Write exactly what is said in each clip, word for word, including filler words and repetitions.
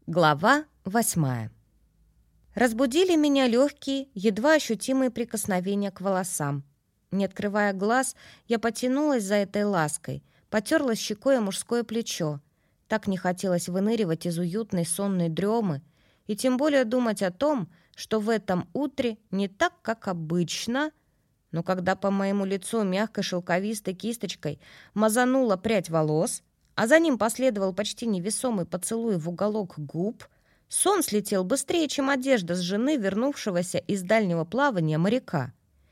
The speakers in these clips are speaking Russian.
Глава восьмая. Разбудили меня легкие, едва ощутимые прикосновения к волосам. Не открывая глаз, я потянулась за этой лаской, потерлась щекой о мужское плечо. Так не хотелось выныривать из уютной сонной дремы, и тем более думать о том, что в этом утре не так, как обычно. Но когда по моему лицу мягкой шелковистой кисточкой мазанула прядь волос, а за ним последовал почти невесомый поцелуй в уголок губ, сон слетел быстрее, чем одежда с жены, вернувшегося из дальнего плавания моряка.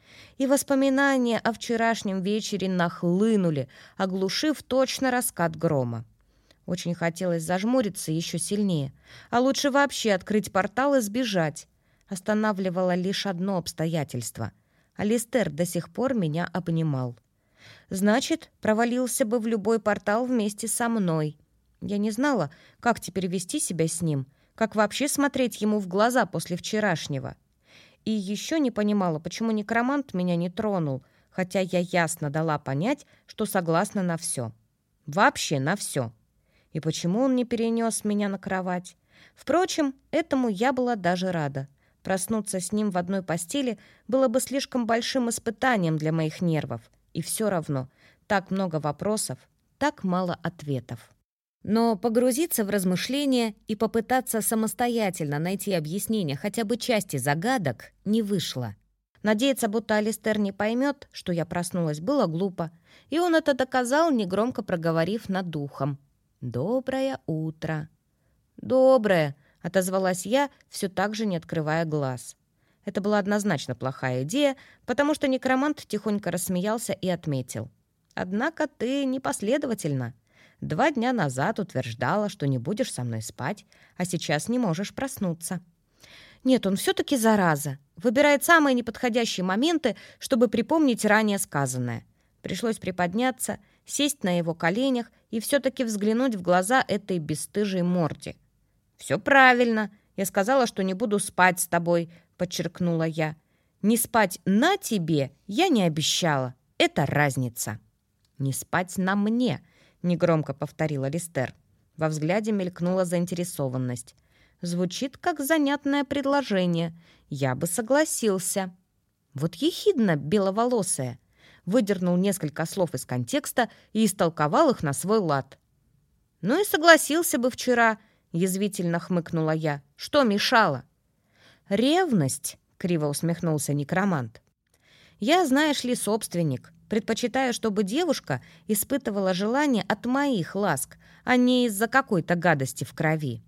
И воспоминания о вчерашнем вечере нахлынули, оглушив точно раскат грома. Очень хотелось зажмуриться еще сильнее, а лучше вообще открыть портал и сбежать. Останавливало лишь одно обстоятельство. Алистер до сих пор меня обнимал. Значит, провалился бы в любой портал вместе со мной. Я не знала, как теперь вести себя с ним, как вообще смотреть ему в глаза после вчерашнего. И еще не понимала, почему некромант меня не тронул, хотя я ясно дала понять, что согласна на все. Вообще на все. И почему он не перенес меня на кровать? Впрочем, этому я была даже рада. Проснуться с ним в одной постели было бы слишком большим испытанием для моих нервов. И все равно так много вопросов, так мало ответов. Но погрузиться в размышления и попытаться самостоятельно найти объяснение хотя бы части загадок не вышло. Надеяться, будто Алистер не поймет, что я проснулась, было глупо, и он это доказал, негромко проговорив над духом. «Доброе утро». «Доброе», — отозвалась я, все так же не открывая глаз. Это была однозначно плохая идея, потому что некромант тихонько рассмеялся и отметил. «Однако ты непоследовательна. Два дня назад утверждала, что не будешь со мной спать, а сейчас не можешь проснуться». Нет, он все-таки зараза. Выбирает самые неподходящие моменты, чтобы припомнить ранее сказанное. Пришлось приподняться, сесть на его коленях и все-таки взглянуть в глаза этой бесстыжей морде. «Все правильно. Я сказала, что не буду спать с тобой», — подчеркнула я. «Не спать на тебе я не обещала. Это разница». «Не спать на мне», — негромко повторил Алистер. Во взгляде мелькнула заинтересованность. «Звучит как занятное предложение. Я бы согласился». Вот ехидно беловолосая. Выдернул несколько слов из контекста и истолковал их на свой лад. «Ну и согласился бы вчера», — язвительно хмыкнула я. «Что мешало?» «Ревность», — криво усмехнулся некромант. «Я, знаешь ли, собственник. Предпочитаю, чтобы девушка испытывала желание от моих ласк, а не из-за какой-то гадости в крови».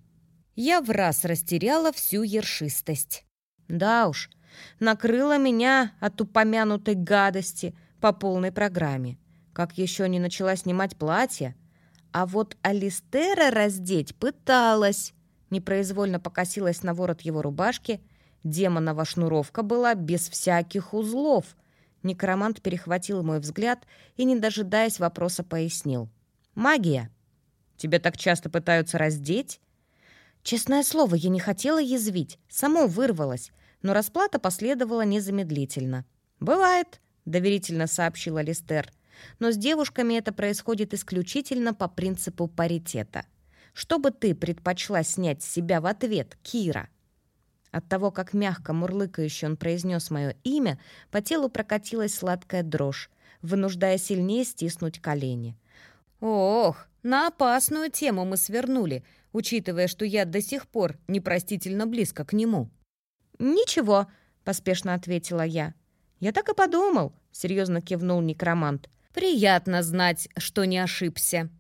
Я враз растеряла всю ершистость. Да уж, накрыла меня от упомянутой гадости по полной программе. Как еще не начала снимать платье. А вот Алистера раздеть пыталась. Непроизвольно покосилась на ворот его рубашки. Демонова шнуровка была без всяких узлов. Некромант перехватил мой взгляд и, не дожидаясь вопроса, пояснил. «Магия. Тебя так часто пытаются раздеть?» Честное слово, я не хотела язвить. Само вырвалось, но расплата последовала незамедлительно. «Бывает», — доверительно сообщил Алистер. «Но с девушками это происходит исключительно по принципу паритета. Что бы ты предпочла снять с себя в ответ, Кира?» От того, как мягко мурлыкающе он произнес мое имя, по телу прокатилась сладкая дрожь, вынуждая сильнее стиснуть колени. «Ох, на опасную тему мы свернули, учитывая, что я до сих пор непростительно близко к нему». «Ничего», — поспешно ответила я. «Я так и подумал», — серьезно кивнул некромант. «Приятно знать, что не ошибся».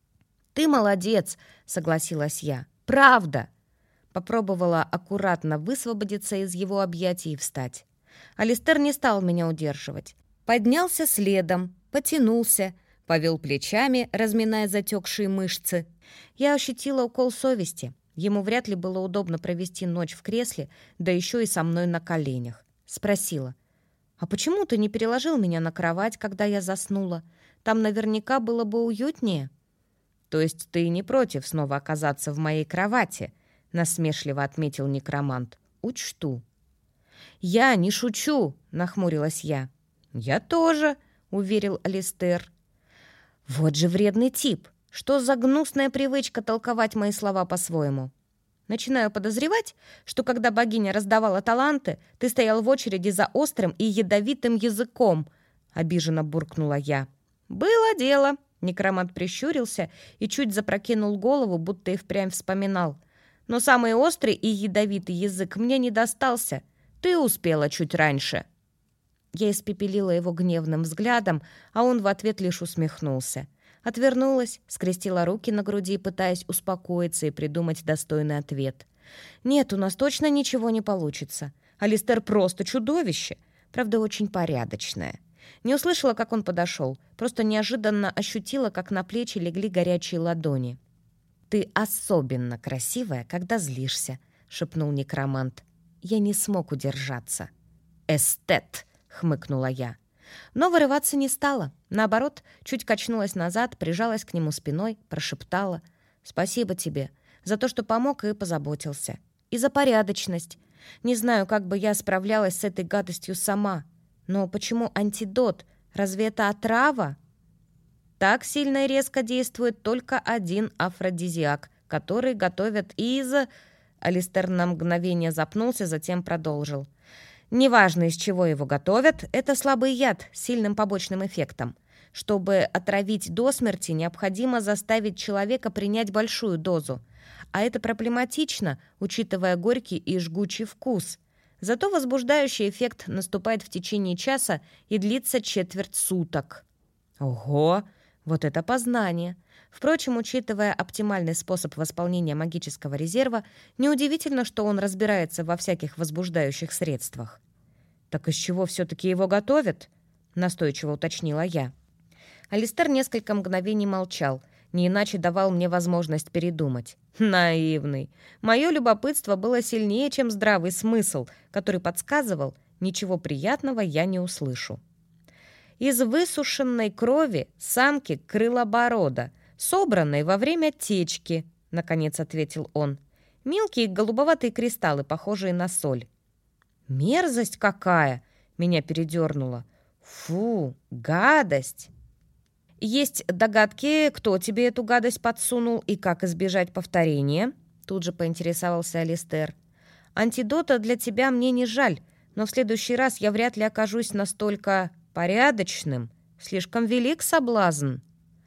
«Ты молодец», — согласилась я. «Правда». Попробовала аккуратно высвободиться из его объятий и встать. Алистер не стал меня удерживать. Поднялся следом, потянулся, повел плечами, разминая затекшие мышцы. Я ощутила укол совести. Ему вряд ли было удобно провести ночь в кресле, да еще и со мной на коленях. Спросила: «А почему ты не переложил меня на кровать, когда я заснула? Там наверняка было бы уютнее». «То есть ты не против снова оказаться в моей кровати?» — насмешливо отметил некромант. «Учту». «Я не шучу», — нахмурилась я. «Я тоже», — уверил Алистер. «Вот же вредный тип! Что за гнусная привычка толковать мои слова по-своему?» Начинаю подозревать, что когда богиня раздавала таланты, ты стоял в очереди за острым и ядовитым языком», — обиженно буркнула я. «Было дело», — некромант прищурился и чуть запрокинул голову, будто и впрямь вспоминал. «Но самый острый и ядовитый язык мне не достался. Ты успела чуть раньше». Я испепелила его гневным взглядом, а он в ответ лишь усмехнулся. Отвернулась, скрестила руки на груди, пытаясь успокоиться и придумать достойный ответ. «Нет, у нас точно ничего не получится. Алистер просто чудовище, правда, очень порядочное». Не услышала, как он подошел, просто неожиданно ощутила, как на плечи легли горячие ладони. «Ты особенно красивая, когда злишься», — шепнул некромант. Я не смог удержаться. «Эстет!» — хмыкнула я. Но вырываться не стала. Наоборот, чуть качнулась назад, прижалась к нему спиной, прошептала: «Спасибо тебе за то, что помог и позаботился. И за порядочность. Не знаю, как бы я справлялась с этой гадостью сама. Но почему антидот? Разве это отрава?» Так сильно и резко действует только один афродизиак, который готовят из... Алистер на мгновение запнулся, затем продолжил. «Неважно, из чего его готовят, это слабый яд с сильным побочным эффектом. Чтобы отравить до смерти, необходимо заставить человека принять большую дозу. А это проблематично, учитывая горький и жгучий вкус. Зато возбуждающий эффект наступает в течение часа и длится четверть суток». «Ого! Вот это познание!» Впрочем, учитывая оптимальный способ восполнения магического резерва, неудивительно, что он разбирается во всяких возбуждающих средствах. «Так из чего все-таки его готовят?» — настойчиво уточнила я. Алистер несколько мгновений молчал, не иначе давал мне возможность передумать. Наивный. Мое любопытство было сильнее, чем здравый смысл, который подсказывал, ничего приятного я не услышу. «Из высушенной крови самки крылоборода, собранной во время течки», — наконец ответил он. «Мелкие голубоватые кристаллы, похожие на соль». «Мерзость какая!» — меня передернуло. «Фу, гадость!» «Есть догадки, кто тебе эту гадость подсунул и как избежать повторения?» Тут же поинтересовался Алистер. «Антидота для тебя мне не жаль, но в следующий раз я вряд ли окажусь настолько порядочным. Слишком велик соблазн».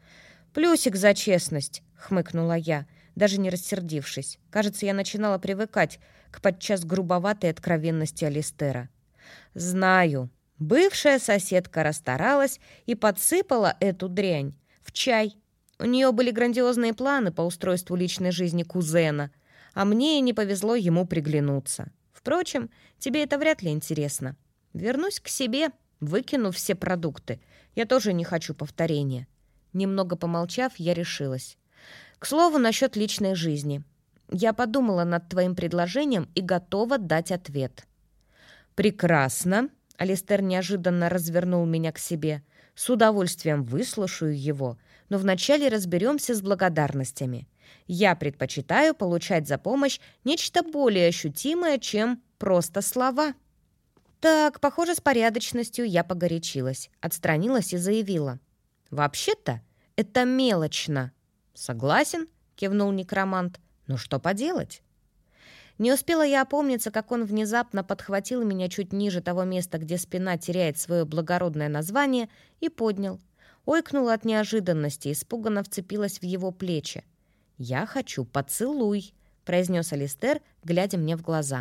«Плюсик за честность», — хмыкнула я, даже не рассердившись. Кажется, я начинала привыкать к подчас грубоватой откровенности Алистера. «Знаю. Бывшая соседка расстаралась и подсыпала эту дрянь в чай. У нее были грандиозные планы по устройству личной жизни кузена, а мне и не повезло ему приглянуться. Впрочем, тебе это вряд ли интересно. Вернусь к себе, выкину все продукты. Я тоже не хочу повторения». Немного помолчав, я решилась. «К слову, насчет личной жизни. Я подумала над твоим предложением и готова дать ответ». «Прекрасно!» — Алистер неожиданно развернул меня к себе. «С удовольствием выслушаю его, но вначале разберемся с благодарностями. Я предпочитаю получать за помощь нечто более ощутимое, чем просто слова». Так, похоже, с порядочностью я погорячилась, отстранилась и заявила. «Вообще-то это мелочно». «Согласен», — кивнул некромант. «Но что поделать?» Не успела я опомниться, как он внезапно подхватил меня чуть ниже того места, где спина теряет свое благородное название, и поднял. Ойкнула от неожиданности, испуганно вцепилась в его плечи. «Я хочу поцелуй», — произнес Алистер, глядя мне в глаза.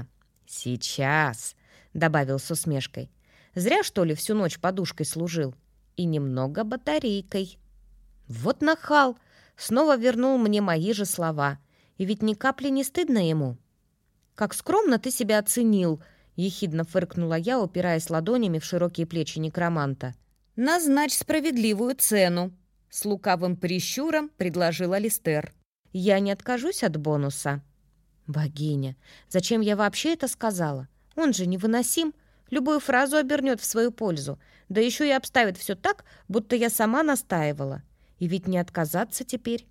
«Сейчас», — добавил с усмешкой. «Зря, что ли, всю ночь подушкой служил? И немного батарейкой». Вот нахал! Снова вернул мне мои же слова. И ведь ни капли не стыдно ему. «Как скромно ты себя оценил!» — ехидно фыркнула я, упираясь ладонями в широкие плечи некроманта. «Назначь справедливую цену!» — с лукавым прищуром предложил Алистер. «Я не откажусь от бонуса». «Богиня, зачем я вообще это сказала? Он же невыносим. Любую фразу обернет в свою пользу. Да еще и обставит все так, будто я сама настаивала. И ведь не отказаться теперь».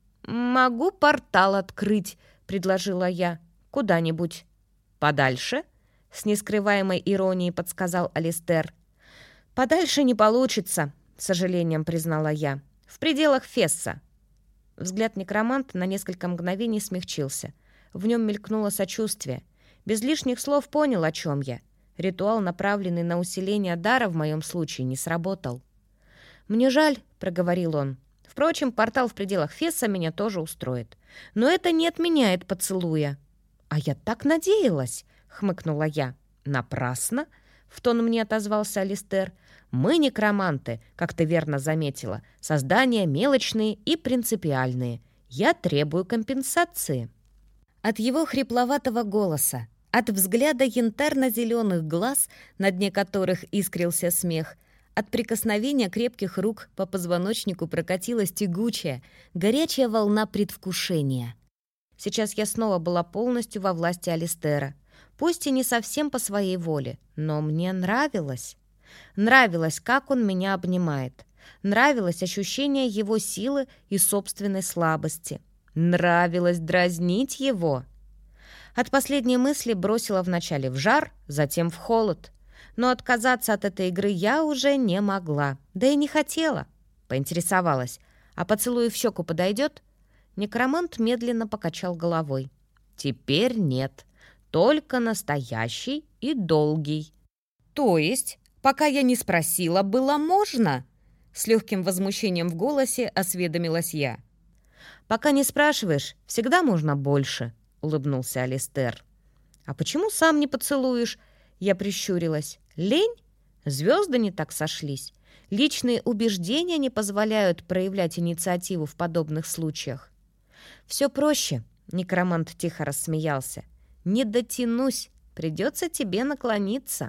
«Могу портал открыть», — предложила я. «Куда-нибудь». «Подальше?» — с нескрываемой иронией подсказал Алистер. «Подальше не получится», — с сожалением признала я. «В пределах Фесса». Взгляд некроманта на несколько мгновений смягчился. В нем мелькнуло сочувствие. Без лишних слов понял, о чем я. Ритуал, направленный на усиление дара, в моем случае не сработал. «Мне жаль», — проговорил он. «Впрочем, портал в пределах Фесса меня тоже устроит. Но это не отменяет поцелуя». «А я так надеялась», — хмыкнула я. «Напрасно», — в тон мне отозвался Алистер. «Мы, некроманты, как ты верно заметила, создания мелочные и принципиальные. Я требую компенсации». От его хрипловатого голоса, от взгляда янтарно-зеленых глаз, на дне которых искрился смех, от прикосновения крепких рук по позвоночнику прокатилась тягучая, горячая волна предвкушения. Сейчас я снова была полностью во власти Алистера. Пусть и не совсем по своей воле, но мне нравилось. Нравилось, как он меня обнимает. Нравилось ощущение его силы и собственной слабости. Нравилось дразнить его. От последней мысли бросила вначале в жар, затем в холод. Но отказаться от этой игры я уже не могла, да и не хотела. Поинтересовалась, а поцелуй в щеку подойдет? Некромант медленно покачал головой. «Теперь нет, только настоящий и долгий». «То есть, пока я не спросила, было можно?» С легким возмущением в голосе осведомилась я. «Пока не спрашиваешь, всегда можно больше», — улыбнулся Алистер. «А почему сам не поцелуешь?» Я прищурилась. «Лень? Звезды не так сошлись. Личные убеждения не позволяют проявлять инициативу в подобных случаях». «Все проще», — некромант тихо рассмеялся. «Не дотянусь, придется тебе наклониться».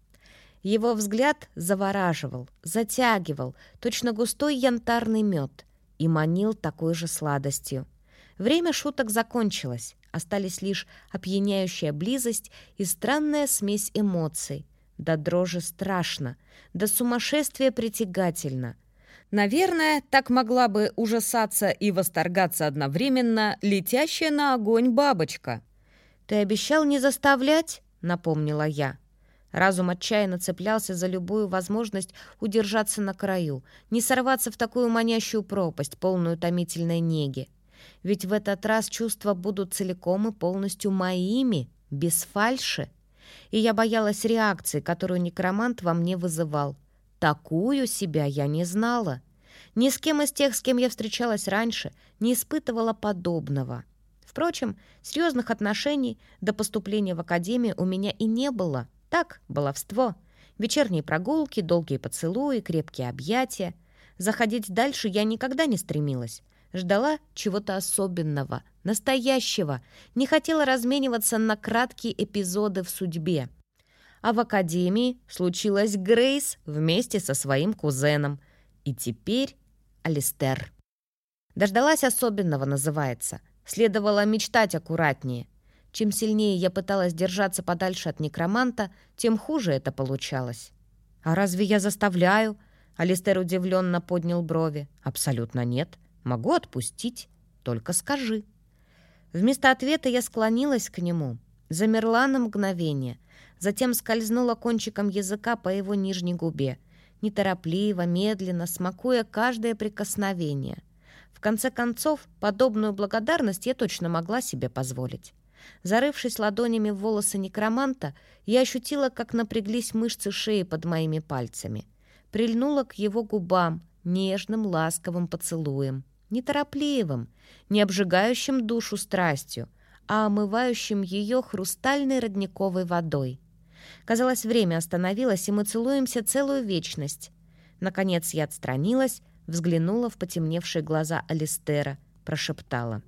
Его взгляд завораживал, затягивал, точно густой янтарный мед, и манил такой же сладостью. Время шуток закончилось, остались лишь опьяняющая близость и странная смесь эмоций. До дрожи страшно, до сумасшествия притягательно. Наверное, так могла бы ужасаться и восторгаться одновременно летящая на огонь бабочка. «Ты обещал не заставлять?» — напомнила я. Разум отчаянно цеплялся за любую возможность удержаться на краю, не сорваться в такую манящую пропасть, полную томительной неги. Ведь в этот раз чувства будут целиком и полностью моими, без фальши. И я боялась реакции, которую некромант во мне вызывал. Такую себя я не знала. Ни с кем из тех, с кем я встречалась раньше, не испытывала подобного. Впрочем, серьезных отношений до поступления в академию у меня и не было. Так, баловство. Вечерние прогулки, долгие поцелуи, крепкие объятия. Заходить дальше я никогда не стремилась. Ждала чего-то особенного, настоящего. Не хотела размениваться на краткие эпизоды в судьбе. А в академии случилась Грейс вместе со своим кузеном. И теперь Алистер. Дождалась особенного, называется. Следовало мечтать аккуратнее. Чем сильнее я пыталась держаться подальше от некроманта, тем хуже это получалось. «А разве я заставляю?» Алистер удивленно поднял брови. «Абсолютно нет. Могу отпустить. Только скажи». Вместо ответа я склонилась к нему, замерла на мгновение, затем скользнула кончиком языка по его нижней губе, неторопливо, медленно, смакуя каждое прикосновение. В конце концов, подобную благодарность я точно могла себе позволить. Зарывшись ладонями в волосы некроманта, я ощутила, как напряглись мышцы шеи под моими пальцами. Прильнула к его губам нежным, ласковым поцелуем, неторопливым, не обжигающим душу страстью, а омывающим ее хрустальной родниковой водой. Казалось, время остановилось, и мы целуемся целую вечность. Наконец я отстранилась, взглянула в потемневшие глаза Алистера, прошептала: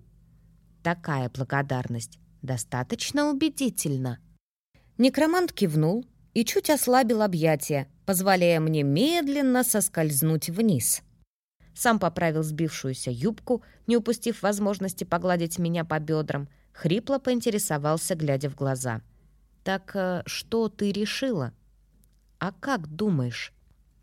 «Такая благодарность достаточно убедительна». Некромант кивнул и чуть ослабил объятия, позволяя мне медленно соскользнуть вниз. Сам поправил сбившуюся юбку, не упустив возможности погладить меня по бедрам, хрипло поинтересовался, глядя в глаза. «Так э, что ты решила?» «А как думаешь?»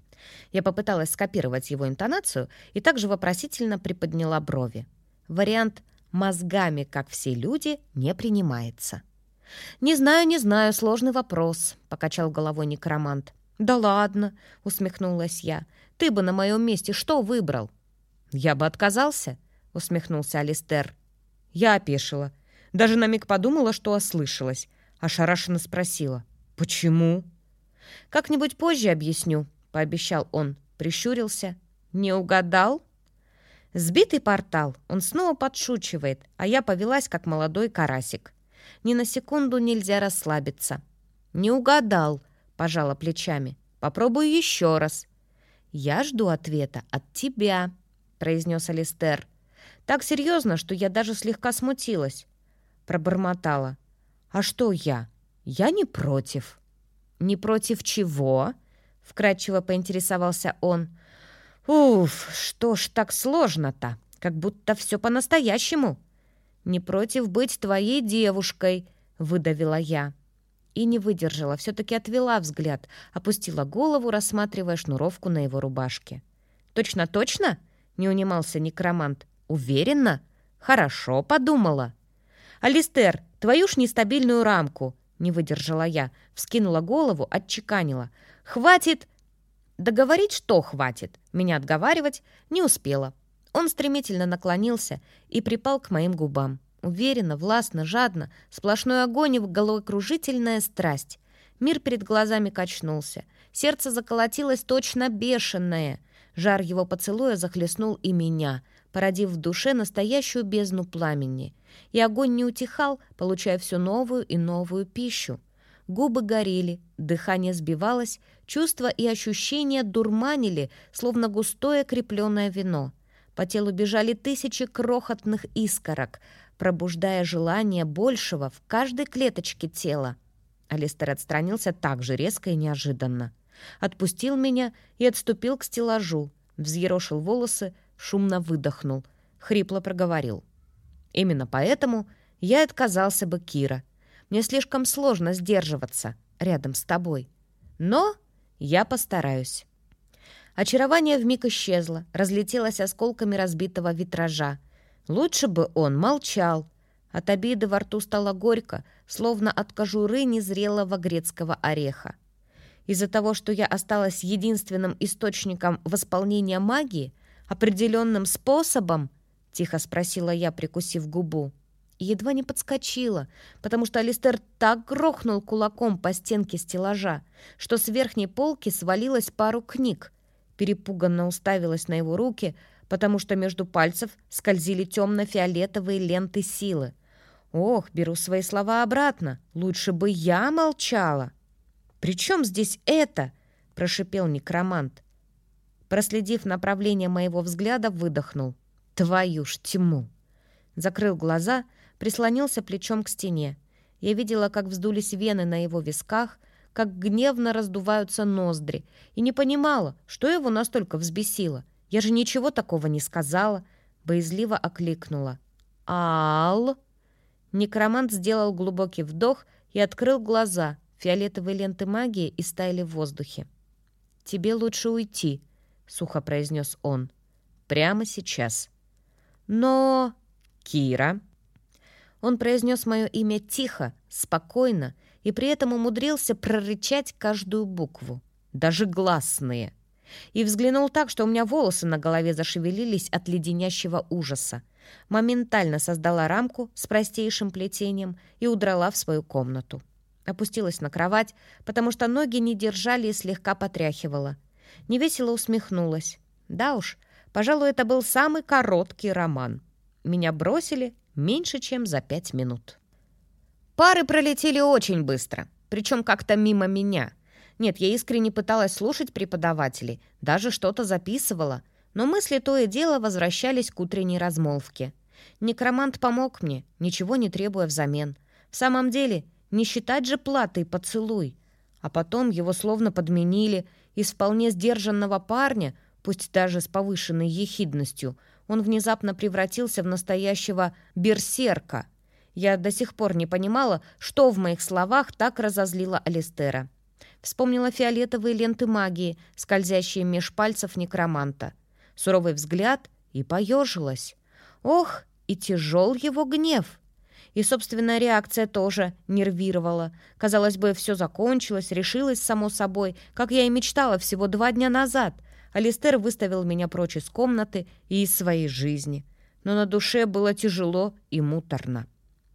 Я попыталась скопировать его интонацию и также вопросительно приподняла брови. Вариант «мозгами, как все люди» не принимается. «Не знаю, не знаю, сложный вопрос», — покачал головой некромант. «Да ладно», — усмехнулась я. «Ты бы на моем месте что выбрал?» «Я бы отказался», — усмехнулся Алистер. Я опешила. Даже на миг подумала, что ослышалась. Ошарашенно спросила: «Почему?» «Как-нибудь позже объясню», — пообещал он. Прищурился. «Не угадал?» Сбитый портал. Он снова подшучивает, а я повелась, как молодой карасик. Ни на секунду нельзя расслабиться. «Не угадал», — пожала плечами. «Попробую еще раз». «Я жду ответа от тебя», — произнес Алистер. Так серьезно, что я даже слегка смутилась. Пробормотала: «А что я? Я не против». «Не против чего?» — вкратчиво поинтересовался он. «Уф, что ж так сложно-то? Как будто все по-настоящему». «Не против быть твоей девушкой», — выдавила я. И не выдержала, все-таки отвела взгляд, опустила голову, рассматривая шнуровку на его рубашке. «Точно-точно?» — не унимался некромант. «Уверена? Хорошо подумала». «Алистер, твою ж нестабильную рамку!» — не выдержала я, вскинула голову, отчеканила. «Хватит!» Договорить, что хватит, меня отговаривать не успела. Он стремительно наклонился и припал к моим губам. Уверенно, властно, жадно, сплошной огонь и головокружительная страсть. Мир перед глазами качнулся. Сердце заколотилось точно бешеное. Жар его поцелуя захлестнул и меня, породив в душе настоящую бездну пламени. И огонь не утихал, получая все новую и новую пищу. Губы горели, дыхание сбивалось, чувства и ощущения дурманили, словно густое крепленное вино. По телу бежали тысячи крохотных искорок, пробуждая желание большего в каждой клеточке тела. Алистер отстранился так же резко и неожиданно. Отпустил меня и отступил к стеллажу, взъерошил волосы, шумно выдохнул, хрипло проговорил: «Именно поэтому я отказался бы, Кира. Мне слишком сложно сдерживаться рядом с тобой. Но я постараюсь». Очарование вмиг исчезло, разлетелось осколками разбитого витража. Лучше бы он молчал. От обиды во рту стало горько, словно от кожуры незрелого грецкого ореха. Из-за того, что я осталась единственным источником восполнения магии, определенным способом, тихо спросила я, прикусив губу, и едва не подскочила, потому что Алистер так грохнул кулаком по стенке стеллажа, что с верхней полки свалилось пару книг. Перепуганно уставилась на его руки, потому что между пальцев скользили темно-фиолетовые ленты силы. Ох, беру свои слова обратно. Лучше бы я молчала. «При чем здесь это?» — прошипел некромант. Проследив направление моего взгляда, выдохнул: «Твою ж тьму!» Закрыл глаза, прислонился плечом к стене. Я видела, как вздулись вены на его висках, как гневно раздуваются ноздри, и не понимала, что его настолько взбесило. Я же ничего такого не сказала. Боязливо окликнула: «Ал!» Некромант сделал глубокий вдох и открыл глаза. Фиолетовые ленты магии истаяли в воздухе. «Тебе лучше уйти», — сухо произнес он. «Прямо сейчас». «Но...» «Кира...» Он произнес мое имя тихо, спокойно, и при этом умудрился прорычать каждую букву, даже гласные. И взглянул так, что у меня волосы на голове зашевелились от леденящего ужаса. Моментально создала рамку с простейшим плетением и удрала в свою комнату. Опустилась на кровать, потому что ноги не держали и слегка потряхивала. Невесело усмехнулась. Да уж, пожалуй, это был самый короткий роман. Меня бросили меньше, чем за пять минут. Пары пролетели очень быстро, причем как-то мимо меня. Нет, я искренне пыталась слушать преподавателей, даже что-то записывала, но мысли то и дело возвращались к утренней размолвке. Некромант помог мне, ничего не требуя взамен. В самом деле, не считать же платой поцелуй. А потом его словно подменили. Из вполне сдержанного парня, пусть даже с повышенной ехидностью, он внезапно превратился в настоящего берсерка. Я до сих пор не понимала, что в моих словах так разозлило Алистера. Вспомнила фиолетовые ленты магии, скользящие меж пальцев некроманта. Суровый взгляд и поежилась. Ох, и тяжел его гнев. И собственная реакция тоже нервировала. Казалось бы, все закончилось, решилось само собой, как я и мечтала всего два дня назад. Алистер выставил меня прочь из комнаты и из своей жизни. Но на душе было тяжело и муторно.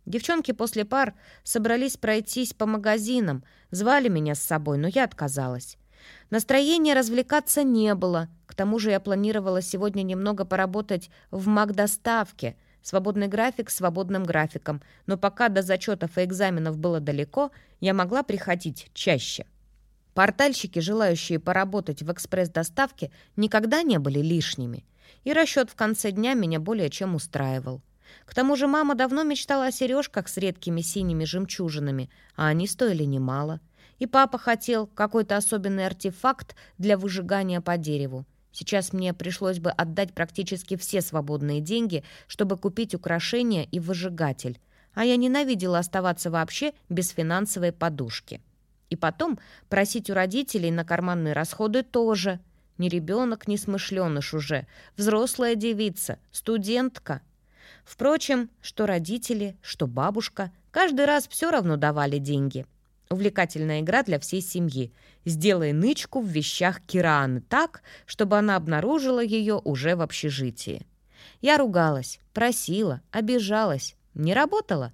Девчонки после пар собрались пройтись по магазинам, звали меня с собой, но я отказалась. Настроения развлекаться не было. К тому же я планировала сегодня немного поработать в маг-доставке. Свободный график свободным графиком, но пока до зачетов и экзаменов было далеко, я могла приходить чаще. Портальщики, желающие поработать в экспресс-доставке, никогда не были лишними, и расчет в конце дня меня более чем устраивал. К тому же мама давно мечтала о сережках с редкими синими жемчужинами, а они стоили немало. И папа хотел какой-то особенный артефакт для выжигания по дереву. Сейчас мне пришлось бы отдать практически все свободные деньги, чтобы купить украшения и выжигатель, а я ненавидела оставаться вообще без финансовой подушки. И потом просить у родителей на карманные расходы тоже. Ни ребенок, ни смышленыш уже, взрослая девица, студентка. Впрочем, что родители, что бабушка, каждый раз все равно давали деньги. Увлекательная игра для всей семьи. Сделай нычку в вещах Кираны так, чтобы она обнаружила ее уже в общежитии. Я ругалась, просила, обижалась. Не работала?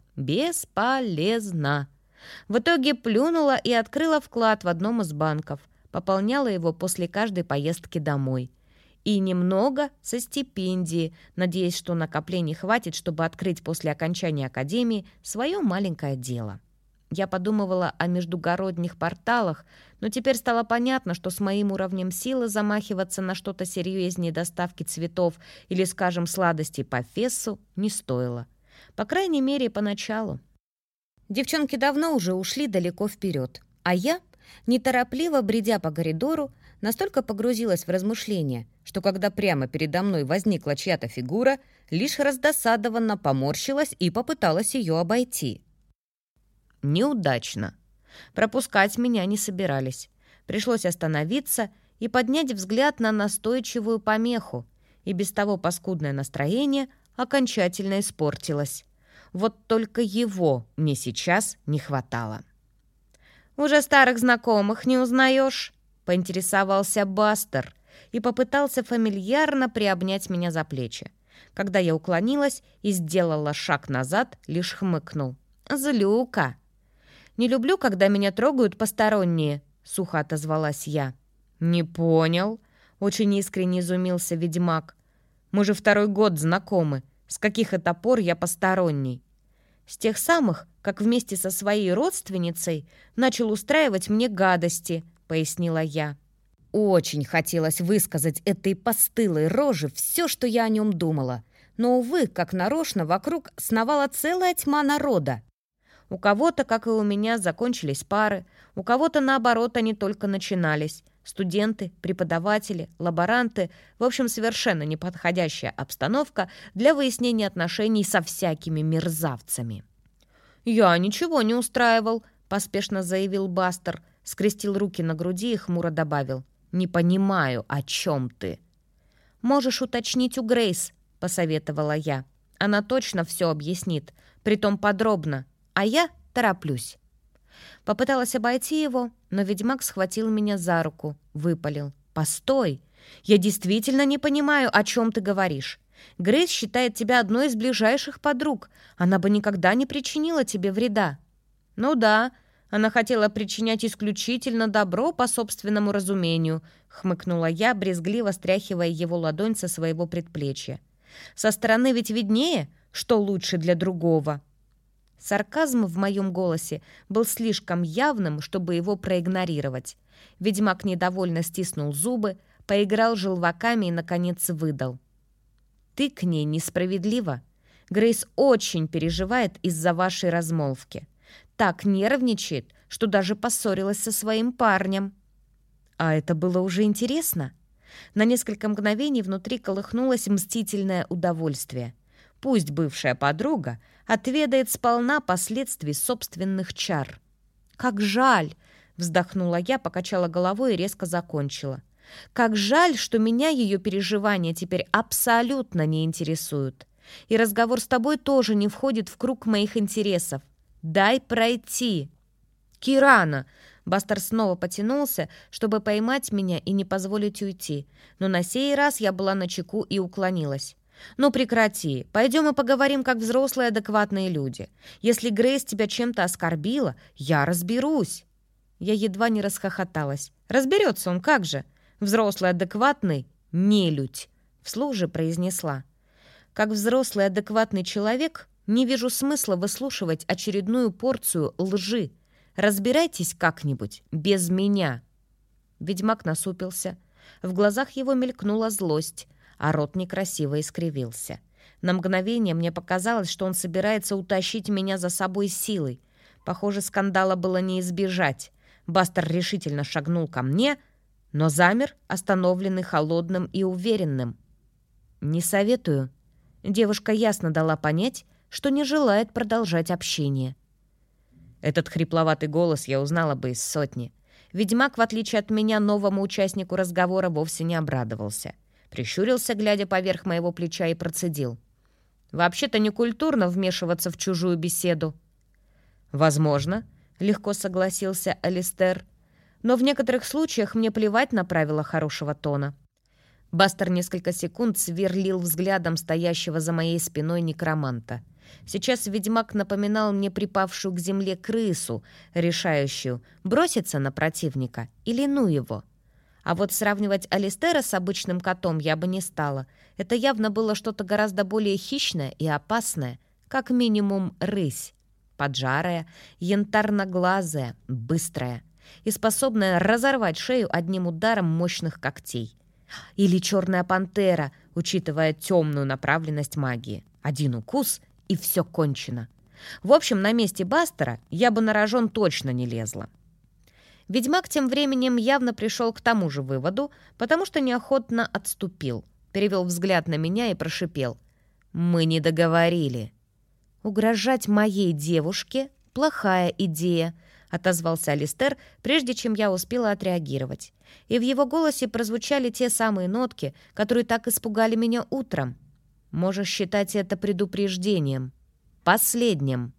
Бесполезно. В итоге плюнула и открыла вклад в одном из банков. Пополняла его после каждой поездки домой. И немного со стипендии, надеясь, что накоплений хватит, чтобы открыть после окончания академии свое маленькое дело. Я подумывала о междугородних порталах, но теперь стало понятно, что с моим уровнем силы замахиваться на что-то серьезнее доставки цветов или, скажем, сладостей по фессу не стоило. По крайней мере, поначалу. Девчонки давно уже ушли далеко вперед, а я, неторопливо бредя по коридору, настолько погрузилась в размышления, что когда прямо передо мной возникла чья-то фигура, лишь раздосадованно поморщилась и попыталась ее обойти. Неудачно. Пропускать меня не собирались. Пришлось остановиться и поднять взгляд на настойчивую помеху, и без того паскудное настроение окончательно испортилось. Вот только его мне сейчас не хватало. «Уже старых знакомых не узнаешь?» — поинтересовался Бастер и попытался фамильярно приобнять меня за плечи. Когда я уклонилась и сделала шаг назад, лишь хмыкнул. «Злюка!» «Не люблю, когда меня трогают посторонние», — сухо отозвалась я. «Не понял», — очень искренне изумился ведьмак. «Мы же второй год знакомы. С каких это пор я посторонний?» «С тех самых, как вместе со своей родственницей начал устраивать мне гадости», — пояснила я. Очень хотелось высказать этой постылой роже все, что я о нем думала. Но, увы, как нарочно, вокруг сновала целая тьма народа. У кого-то, как и у меня, закончились пары, у кого-то, наоборот, они только начинались. Студенты, преподаватели, лаборанты, в общем, совершенно неподходящая обстановка для выяснения отношений со всякими мерзавцами. «Я ничего не устраивал», — поспешно заявил Бастер, скрестил руки на груди и хмуро добавил. «Не понимаю, о чем ты?» «Можешь уточнить у Грейс», — посоветовала я. «Она точно все объяснит, притом подробно, а я тороплюсь». Попыталась обойти его, но ведьмак схватил меня за руку, выпалил. «Постой! Я действительно не понимаю, о чем ты говоришь. Грейс считает тебя одной из ближайших подруг. Она бы никогда не причинила тебе вреда». «Ну да, она хотела причинять исключительно добро по собственному разумению», — хмыкнула я, брезгливо стряхивая его ладонь со своего предплечья. «Со стороны ведь виднее, что лучше для другого». Сарказм в моем голосе был слишком явным, чтобы его проигнорировать. Ведьмак недовольно стиснул зубы, поиграл желваками и, наконец, выдал. «Ты к ней несправедлива. Грейс очень переживает из-за вашей размолвки. Так нервничает, что даже поссорилась со своим парнем». А это было уже интересно. На несколько мгновений внутри колыхнулось мстительное удовольствие. Пусть бывшая подруга отведает сполна последствий собственных чар. «Как жаль!» — вздохнула я, покачала головой и резко закончила. «Как жаль, что меня ее переживания теперь абсолютно не интересуют. И разговор с тобой тоже не входит в круг моих интересов. Дай пройти!» «Кирана!» Бастер снова потянулся, чтобы поймать меня и не позволить уйти, но на сей раз я была начеку и уклонилась. «Ну прекрати, пойдем и поговорим, как взрослые адекватные люди. Если Грейс тебя чем-то оскорбила, я разберусь». Я едва не расхохоталась. «Разберется он, как же? Взрослый адекватный — нелюдь», — вслух же произнесла. «Как взрослый адекватный человек не вижу смысла выслушивать очередную порцию лжи. Разбирайтесь как-нибудь без меня». Ведьмак насупился. В глазах его мелькнула злость, а рот некрасиво искривился. На мгновение мне показалось, что он собирается утащить меня за собой силой. Похоже, скандала было не избежать. Бастер решительно шагнул ко мне, но замер, остановленный холодным и уверенным. «Не советую». Девушка ясно дала понять, что не желает продолжать общение. Этот хрипловатый голос я узнала бы из сотни. Ведьмак, в отличие от меня, новому участнику разговора вовсе не обрадовался. Прищурился, глядя поверх моего плеча, и процедил: «Вообще-то некультурно вмешиваться в чужую беседу». «Возможно», — легко согласился Алистер. «Но в некоторых случаях мне плевать на правила хорошего тона». Бастер несколько секунд сверлил взглядом стоящего за моей спиной некроманта. Сейчас ведьмак напоминал мне припавшую к земле крысу, решающую, броситься на противника или ну его. А вот сравнивать Алистера с обычным котом я бы не стала. Это явно было что-то гораздо более хищное и опасное, как минимум рысь. Поджарая, янтарноглазая, быстрая и способная разорвать шею одним ударом мощных когтей. Или черная пантера, учитывая темную направленность магии. Один укус — и все кончено. В общем, на месте Бастера я бы на рожон точно не лезла. Ведьмак тем временем явно пришел к тому же выводу, потому что неохотно отступил, перевел взгляд на меня и прошипел: «Мы не договорили». «Угрожать моей девушке — плохая идея», — отозвался Алистер, прежде чем я успела отреагировать. И в его голосе прозвучали те самые нотки, которые так испугали меня утром. «Можешь считать это предупреждением. Последним».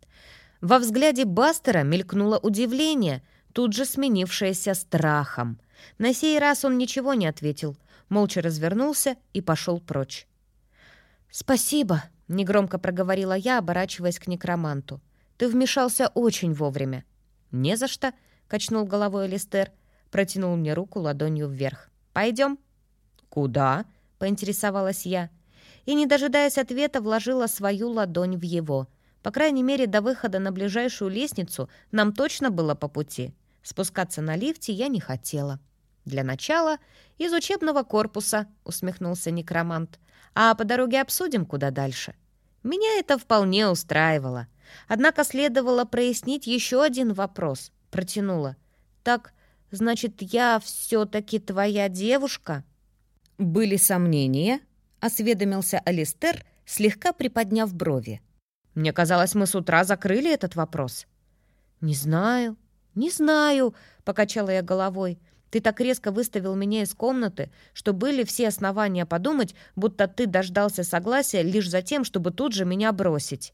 Во взгляде Бастера мелькнуло удивление, тут же сменившееся страхом. На сей раз он ничего не ответил, молча развернулся и пошел прочь. «Спасибо», — негромко проговорила я, оборачиваясь к некроманту. «Ты вмешался очень вовремя». «Не за что», — качнул головой Алистер, протянул мне руку ладонью вверх. «Пойдем». «Куда?» — поинтересовалась я. И, не дожидаясь ответа, вложила свою ладонь в его. По крайней мере, до выхода на ближайшую лестницу нам точно было по пути. Спускаться на лифте я не хотела. «Для начала из учебного корпуса», — усмехнулся некромант. «А по дороге обсудим, куда дальше». Меня это вполне устраивало. Однако следовало прояснить еще один вопрос. Протянула: «Так, значит, я все-таки твоя девушка?» «Были сомнения?» — осведомился Алистер, слегка приподняв брови. «Мне казалось, мы с утра закрыли этот вопрос». «Не знаю, не знаю», — покачала я головой. «Ты так резко выставил меня из комнаты, что были все основания подумать, будто ты дождался согласия лишь за тем, чтобы тут же меня бросить».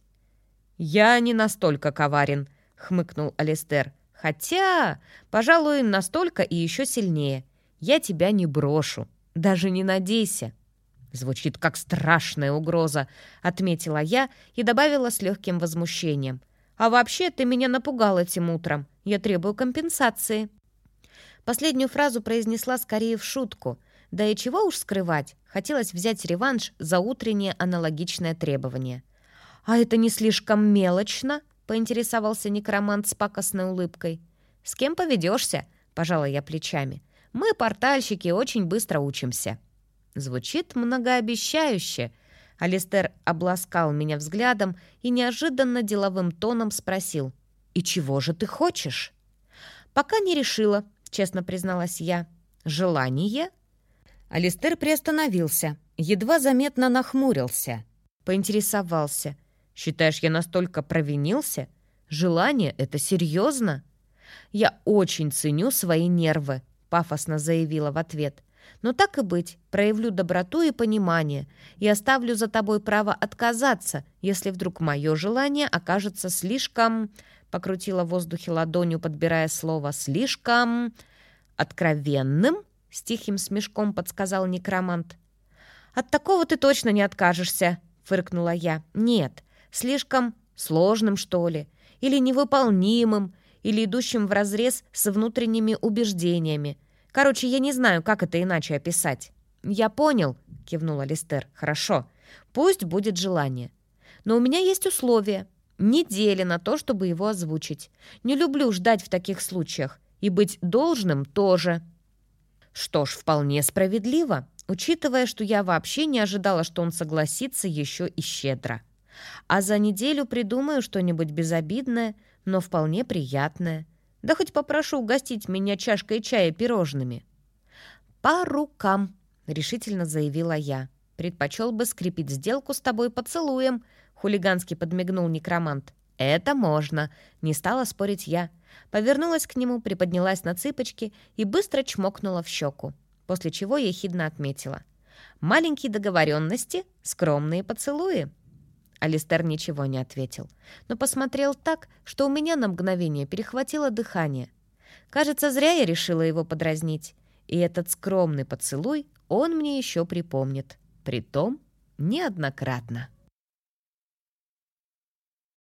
«Я не настолько коварен», — хмыкнул Алистер. «Хотя, пожалуй, настолько и еще сильнее. Я тебя не брошу. Даже не надейся». «Звучит как страшная угроза», — отметила я и добавила с легким возмущением. «А вообще ты меня напугал этим утром. Я требую компенсации». Последнюю фразу произнесла скорее в шутку. Да и чего уж скрывать, хотелось взять реванш за утреннее аналогичное требование. «А это не слишком мелочно?» — поинтересовался некромант с пакостной улыбкой. «С кем поведешься?» — пожала я плечами. «Мы, портальщики, очень быстро учимся». Звучит многообещающе. Алистер обласкал меня взглядом и неожиданно деловым тоном спросил: «И чего же ты хочешь?» «Пока не решила», — честно призналась я. «Желание?» Алистер приостановился, едва заметно нахмурился. Поинтересовался: «Считаешь, я настолько провинился? Желание — это серьезно?» «Я очень ценю свои нервы», — пафосно заявила в ответ. «Но так и быть, проявлю доброту и понимание и оставлю за тобой право отказаться, если вдруг мое желание окажется слишком...» Покрутила в воздухе ладонью, подбирая слово. «Слишком... откровенным?» — с тихим смешком подсказал некромант. «От такого ты точно не откажешься», — фыркнула я. «Нет, слишком сложным, что ли, или невыполнимым, или идущим вразрез с внутренними убеждениями. Короче, я не знаю, как это иначе описать». «Я понял», — кивнула Листер. «Хорошо, пусть будет желание. Но у меня есть условия. Недели на то, чтобы его озвучить. Не люблю ждать в таких случаях. И быть должным тоже». Что ж, вполне справедливо, учитывая, что я вообще не ожидала, что он согласится еще и щедро. А за неделю придумаю что-нибудь безобидное, но вполне приятное. Да хоть попрошу угостить меня чашкой чая и пирожными. «По рукам», — решительно заявила я. «Предпочел бы скрепить сделку с тобой поцелуем», — хулигански подмигнул некромант. «Это можно», — не стала спорить я. Повернулась к нему, приподнялась на цыпочки и быстро чмокнула в щеку, после чего ехидно отметила: «Маленькие договоренности, скромные поцелуи». Алистер ничего не ответил, но посмотрел так, что у меня на мгновение перехватило дыхание. Кажется, зря я решила его подразнить, и этот скромный поцелуй он мне еще припомнит, притом неоднократно.